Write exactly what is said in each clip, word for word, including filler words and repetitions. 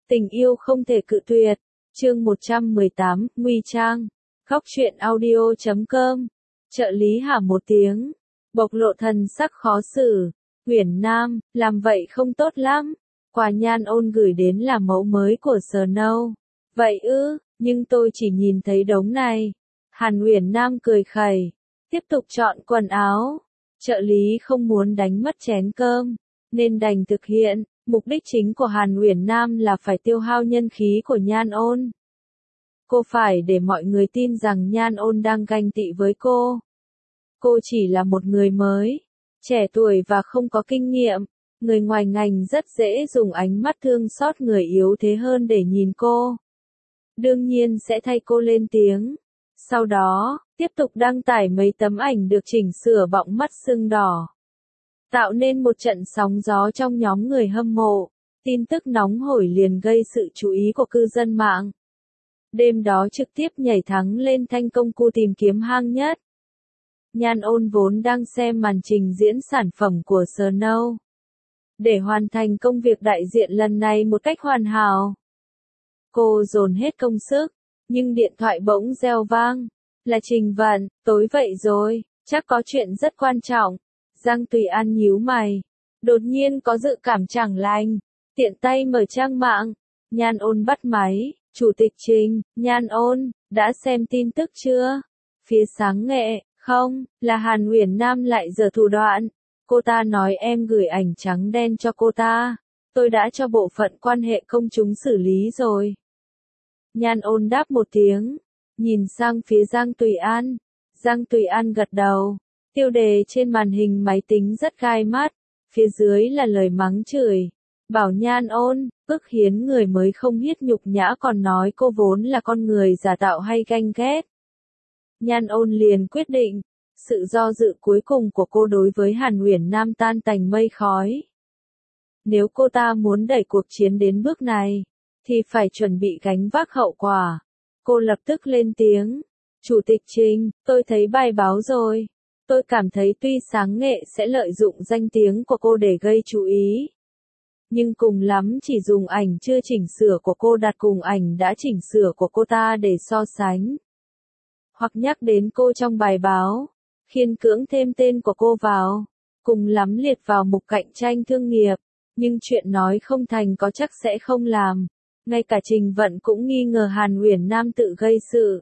Tình yêu không thể cự tuyệt. Chương một trăm mười tám, Nguy Trang. Góc truyện audio chấm com. Trợ lý hả một tiếng. Bộc lộ thần sắc khó xử. Uyển Nam, làm vậy không tốt lắm. Quà Nhan Ôn gửi đến là mẫu mới của Snow. Vậy ư, nhưng tôi chỉ nhìn thấy đống này. Hàn Uyển Nam cười khẩy. Tiếp tục chọn quần áo. Trợ lý không muốn đánh mất chén cơm, nên đành thực hiện. Mục đích chính của Hàn Uyển Nam là phải tiêu hao nhân khí của Nhan Ôn. Cô phải để mọi người tin rằng Nhan Ôn đang ganh tị với cô. Cô chỉ là một người mới, trẻ tuổi và không có kinh nghiệm. Người ngoài ngành rất dễ dùng ánh mắt thương xót người yếu thế hơn để nhìn cô. Đương nhiên sẽ thay cô lên tiếng. Sau đó, tiếp tục đăng tải mấy tấm ảnh được chỉnh sửa bọng mắt sưng đỏ. Tạo nên một trận sóng gió trong nhóm người hâm mộ. Tin tức nóng hổi liền gây sự chú ý của cư dân mạng. Đêm đó trực tiếp nhảy thắng lên thanh công cụ tìm kiếm hang nhất. Nhan Ôn vốn đang xem màn trình diễn sản phẩm của Snow. Để hoàn thành công việc đại diện lần này một cách hoàn hảo. Cô dồn hết công sức, nhưng điện thoại bỗng reo vang. Là Trình Vận, tối vậy rồi, chắc có chuyện rất quan trọng. Giang Tùy An nhíu mày. Đột nhiên có dự cảm chẳng lành. Tiện tay mở trang mạng. Nhan Ôn bắt máy. Chủ tịch Trình, Nhan Ôn, đã xem tin tức chưa? Phía Sáng Nghệ, không, là Hàn Uyển Nam lại giở thủ đoạn. Cô ta nói em gửi ảnh trắng đen cho cô ta. Tôi đã cho bộ phận quan hệ công chúng xử lý rồi. Nhan Ôn đáp một tiếng. Nhìn sang phía Giang Tùy An. Giang Tùy An gật đầu. Tiêu đề trên màn hình máy tính rất gai mắt. Phía dưới là lời mắng chửi. Bảo Nhan Ôn, ức hiến người mới không hiết nhục nhã còn nói cô vốn là con người giả tạo hay ganh ghét. Nhan Ôn liền quyết định. Sự do dự cuối cùng của cô đối với Hàn Uyển Nam tan tành mây khói. Nếu cô ta muốn đẩy cuộc chiến đến bước này, thì phải chuẩn bị gánh vác hậu quả. Cô lập tức lên tiếng. Chủ tịch Trình, tôi thấy bài báo rồi. Tôi cảm thấy tuy Sáng Nghệ sẽ lợi dụng danh tiếng của cô để gây chú ý. Nhưng cùng lắm chỉ dùng ảnh chưa chỉnh sửa của cô đặt cùng ảnh đã chỉnh sửa của cô ta để so sánh. Hoặc nhắc đến cô trong bài báo. Khiên cưỡng thêm tên của cô vào. Cùng lắm liệt vào mục cạnh tranh thương nghiệp. Nhưng chuyện nói không thành có chắc sẽ không làm. Ngay cả Trình Vận cũng nghi ngờ Hàn Uyển Nam tự gây sự.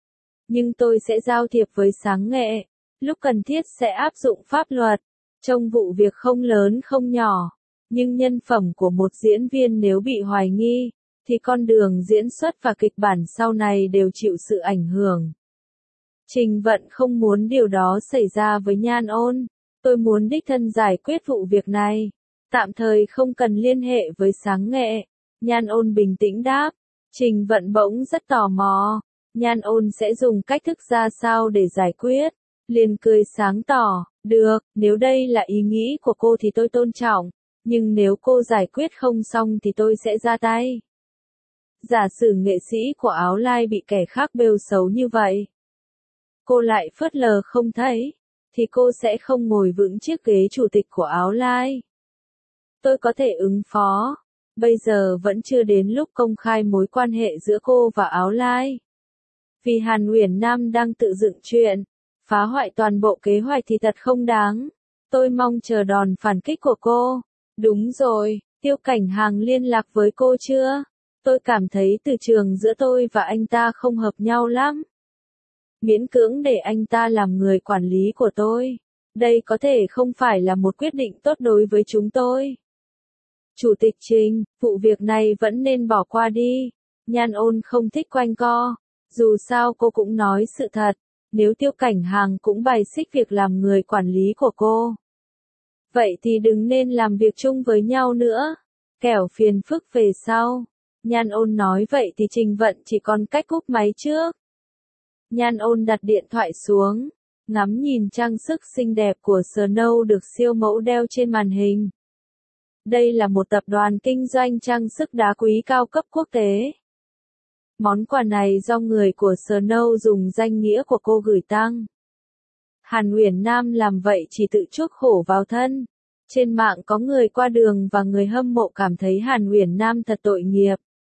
Nhưng tôi sẽ giao thiệp với Sáng Nghệ. Lúc cần thiết sẽ áp dụng pháp luật. Trong vụ việc không lớn không nhỏ. Nhưng nhân phẩm của một diễn viên nếu bị hoài nghi, thì con đường diễn xuất và kịch bản sau này đều chịu sự ảnh hưởng. Trình Vận không muốn điều đó xảy ra với Nhan Ôn. Tôi muốn đích thân giải quyết vụ việc này. Tạm thời không cần liên hệ với Sáng Nghệ. Nhan Ôn bình tĩnh đáp. Trình Vận bỗng rất tò mò. Nhan Ôn sẽ dùng cách thức ra sao để giải quyết. Liền cười sáng tỏ. Được, nếu đây là ý nghĩ của cô thì tôi tôn trọng. Nhưng nếu cô giải quyết không xong thì tôi sẽ ra tay. Giả sử nghệ sĩ của Áo Lai bị kẻ khác bêu xấu như vậy. Cô lại phớt lờ không thấy. Thì cô sẽ không ngồi vững chiếc ghế chủ tịch của Áo Lai. Tôi có thể ứng phó. Bây giờ vẫn chưa đến lúc công khai mối quan hệ giữa cô và Áo Lai. Vì Hàn Uyển Nam đang tự dựng chuyện. Phá hoại toàn bộ kế hoạch thì thật không đáng. Tôi mong chờ đòn phản kích của cô. Đúng rồi, Tiêu Cảnh Hàng liên lạc với cô chưa? Tôi cảm thấy từ trường giữa tôi và anh ta không hợp nhau lắm. Miễn cưỡng để anh ta làm người quản lý của tôi. Đây có thể không phải là một quyết định tốt đối với chúng tôi. Chủ tịch Trình, vụ việc này vẫn nên bỏ qua đi. Nhan Ôn không thích quanh co. Dù sao cô cũng nói sự thật. Nếu Tiêu Cảnh Hàng cũng bài xích việc làm người quản lý của cô. Vậy thì đừng nên làm việc chung với nhau nữa. Kẻo phiền phức về sau. Nhan Ôn nói vậy thì Trình Vận chỉ còn cách cúp máy trước. Nhan Ôn đặt điện thoại xuống. Ngắm nhìn trang sức xinh đẹp của Snow được siêu mẫu đeo trên màn hình. Đây là một tập đoàn kinh doanh trang sức đá quý cao cấp quốc tế. Món quà này do người của Snow dùng danh nghĩa của cô gửi tặng. Hàn Uyển Nam làm vậy chỉ tự chuốc khổ vào thân. Trên mạng có người qua đường và người hâm mộ cảm thấy Hàn Uyển Nam thật tội nghiệp.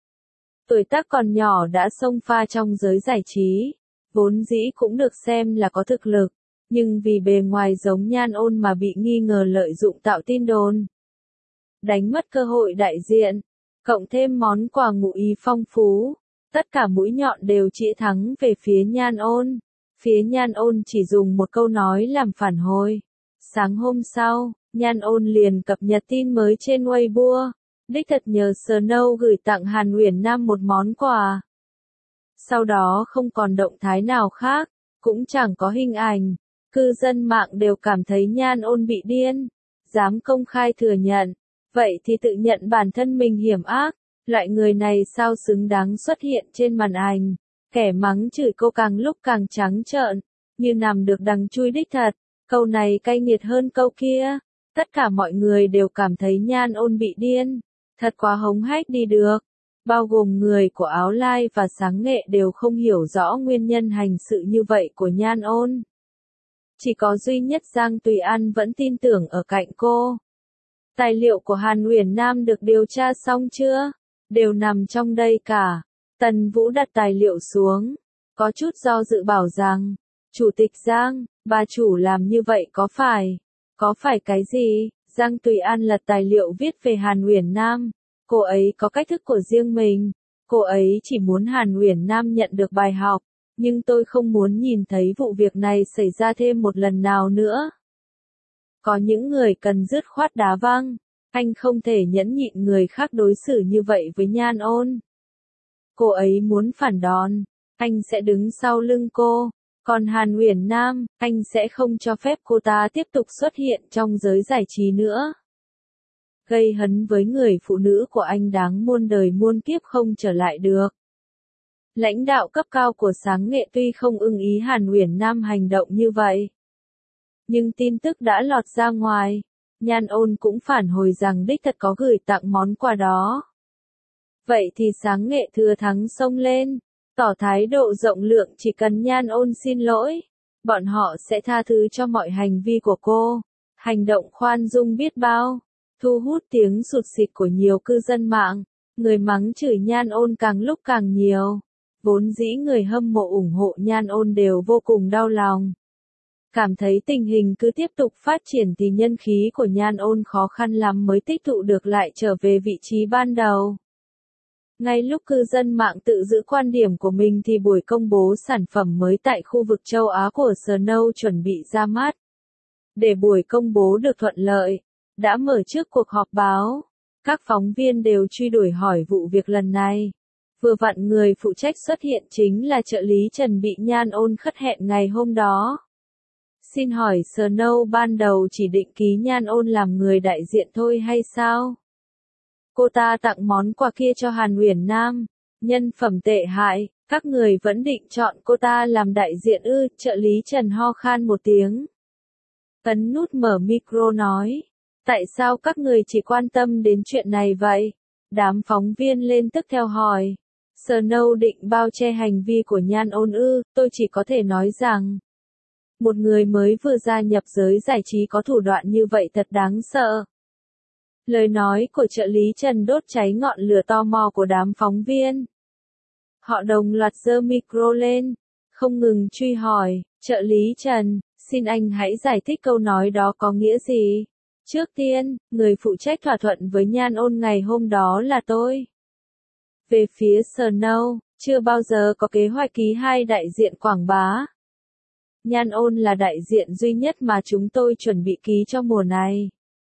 Tuổi tác còn nhỏ đã xông pha trong giới giải trí, vốn dĩ cũng được xem là có thực lực, nhưng vì bề ngoài giống Nhan Ôn mà bị nghi ngờ lợi dụng tạo tin đồn, đánh mất cơ hội đại diện, cộng thêm món quà ngụ ý phong phú, tất cả mũi nhọn đều chĩa thẳng về phía Nhan Ôn. Phía Nhan Ôn chỉ dùng một câu nói làm phản hồi. Sáng hôm sau, Nhan Ôn liền cập nhật tin mới trên Weibo, đích thật nhờ Snow gửi tặng Hàn Uyển Nam một món quà. Sau đó không còn động thái nào khác, cũng chẳng có hình ảnh, cư dân mạng đều cảm thấy Nhan Ôn bị điên, dám công khai thừa nhận, vậy thì tự nhận bản thân mình hiểm ác, loại người này sao xứng đáng xuất hiện trên màn ảnh. Kẻ mắng chửi cô càng lúc càng trắng trợn, như nằm được đằng chui đích thật, câu này cay nghiệt hơn câu kia. Tất cả mọi người đều cảm thấy Nhan Ôn bị điên, thật quá hống hách đi được. Bao gồm người của Áo Lai và Sáng Nghệ đều không hiểu rõ nguyên nhân hành sự như vậy của Nhan Ôn. Chỉ có duy nhất Giang Tùy An vẫn tin tưởng ở cạnh cô. Tài liệu của Hàn Uyển Nam được điều tra xong chưa? Đều nằm trong đây cả. Tần Vũ đặt tài liệu xuống, có chút do dự bảo rằng, Chủ tịch Giang, bà chủ làm như vậy có phải, có phải cái gì? Giang Tùy An lật tài liệu viết về Hàn Uyển Nam, cô ấy có cách thức của riêng mình, cô ấy chỉ muốn Hàn Uyển Nam nhận được bài học, nhưng tôi không muốn nhìn thấy vụ việc này xảy ra thêm một lần nào nữa. Có những người cần dứt khoát đá văng, anh không thể nhẫn nhịn người khác đối xử như vậy với Nhan Ôn. Cô ấy muốn phản đòn, anh sẽ đứng sau lưng cô, còn Hàn Uyển Nam, anh sẽ không cho phép cô ta tiếp tục xuất hiện trong giới giải trí nữa. Gây hấn với người phụ nữ của anh đáng muôn đời muôn kiếp không trở lại được. Lãnh đạo cấp cao của Sáng Nghệ tuy không ưng ý Hàn Uyển Nam hành động như vậy, nhưng tin tức đã lọt ra ngoài, Nhan Ôn cũng phản hồi rằng đích thật có gửi tặng món quà đó. Vậy thì Sáng Nghệ thừa thắng xông lên, tỏ thái độ rộng lượng, chỉ cần Nhan Ôn xin lỗi, bọn họ sẽ tha thứ cho mọi hành vi của cô. Hành động khoan dung biết bao, thu hút tiếng sụt sịt của nhiều cư dân mạng, người mắng chửi Nhan Ôn càng lúc càng nhiều. Vốn dĩ người hâm mộ ủng hộ Nhan Ôn đều vô cùng đau lòng. Cảm thấy tình hình cứ tiếp tục phát triển thì nhân khí của Nhan Ôn khó khăn lắm mới tích tụ được lại trở về vị trí ban đầu. Ngay lúc cư dân mạng tự giữ quan điểm của mình thì buổi công bố sản phẩm mới tại khu vực châu Á của Snow chuẩn bị ra mắt. Để buổi công bố được thuận lợi, đã mở trước cuộc họp báo. Các phóng viên đều truy đuổi hỏi vụ việc lần này. Vừa vặn người phụ trách xuất hiện chính là trợ lý Trần bị Nhan Ôn khất hẹn ngày hôm đó. Xin hỏi Snow ban đầu chỉ định ký Nhan Ôn làm người đại diện thôi hay sao? Cô ta tặng món quà kia cho Hàn Uyển Nam, nhân phẩm tệ hại, các người vẫn định chọn cô ta làm đại diện ư? Trợ lý Trần ho khan một tiếng. Ấn nút mở micro nói, tại sao các người chỉ quan tâm đến chuyện này vậy? Đám phóng viên lên tức theo hỏi. Snow định bao che hành vi của Nhan Ôn ư? Tôi chỉ có thể nói rằng, một người mới vừa gia nhập giới giải trí có thủ đoạn như vậy thật đáng sợ. Lời nói của trợ lý Trần đốt cháy ngọn lửa tò mò của đám phóng viên. Họ đồng loạt giơ micro lên, không ngừng truy hỏi, trợ lý Trần, xin anh hãy giải thích câu nói đó có nghĩa gì? Trước tiên, người phụ trách thỏa thuận với Nhan Ôn ngày hôm đó là tôi. Về phía Snow, chưa bao giờ có kế hoạch ký hai đại diện quảng bá. Nhan Ôn là đại diện duy nhất mà chúng tôi chuẩn bị ký cho mùa này.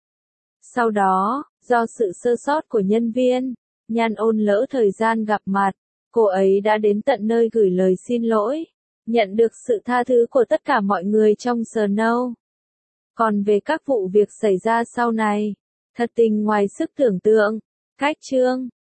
Sau đó, do sự sơ sót của nhân viên, Nhan Ôn lỡ thời gian gặp mặt, cô ấy đã đến tận nơi gửi lời xin lỗi, nhận được sự tha thứ của tất cả mọi người trong Snow. Còn về các vụ việc xảy ra sau này, thật tình ngoài sức tưởng tượng. Cách chương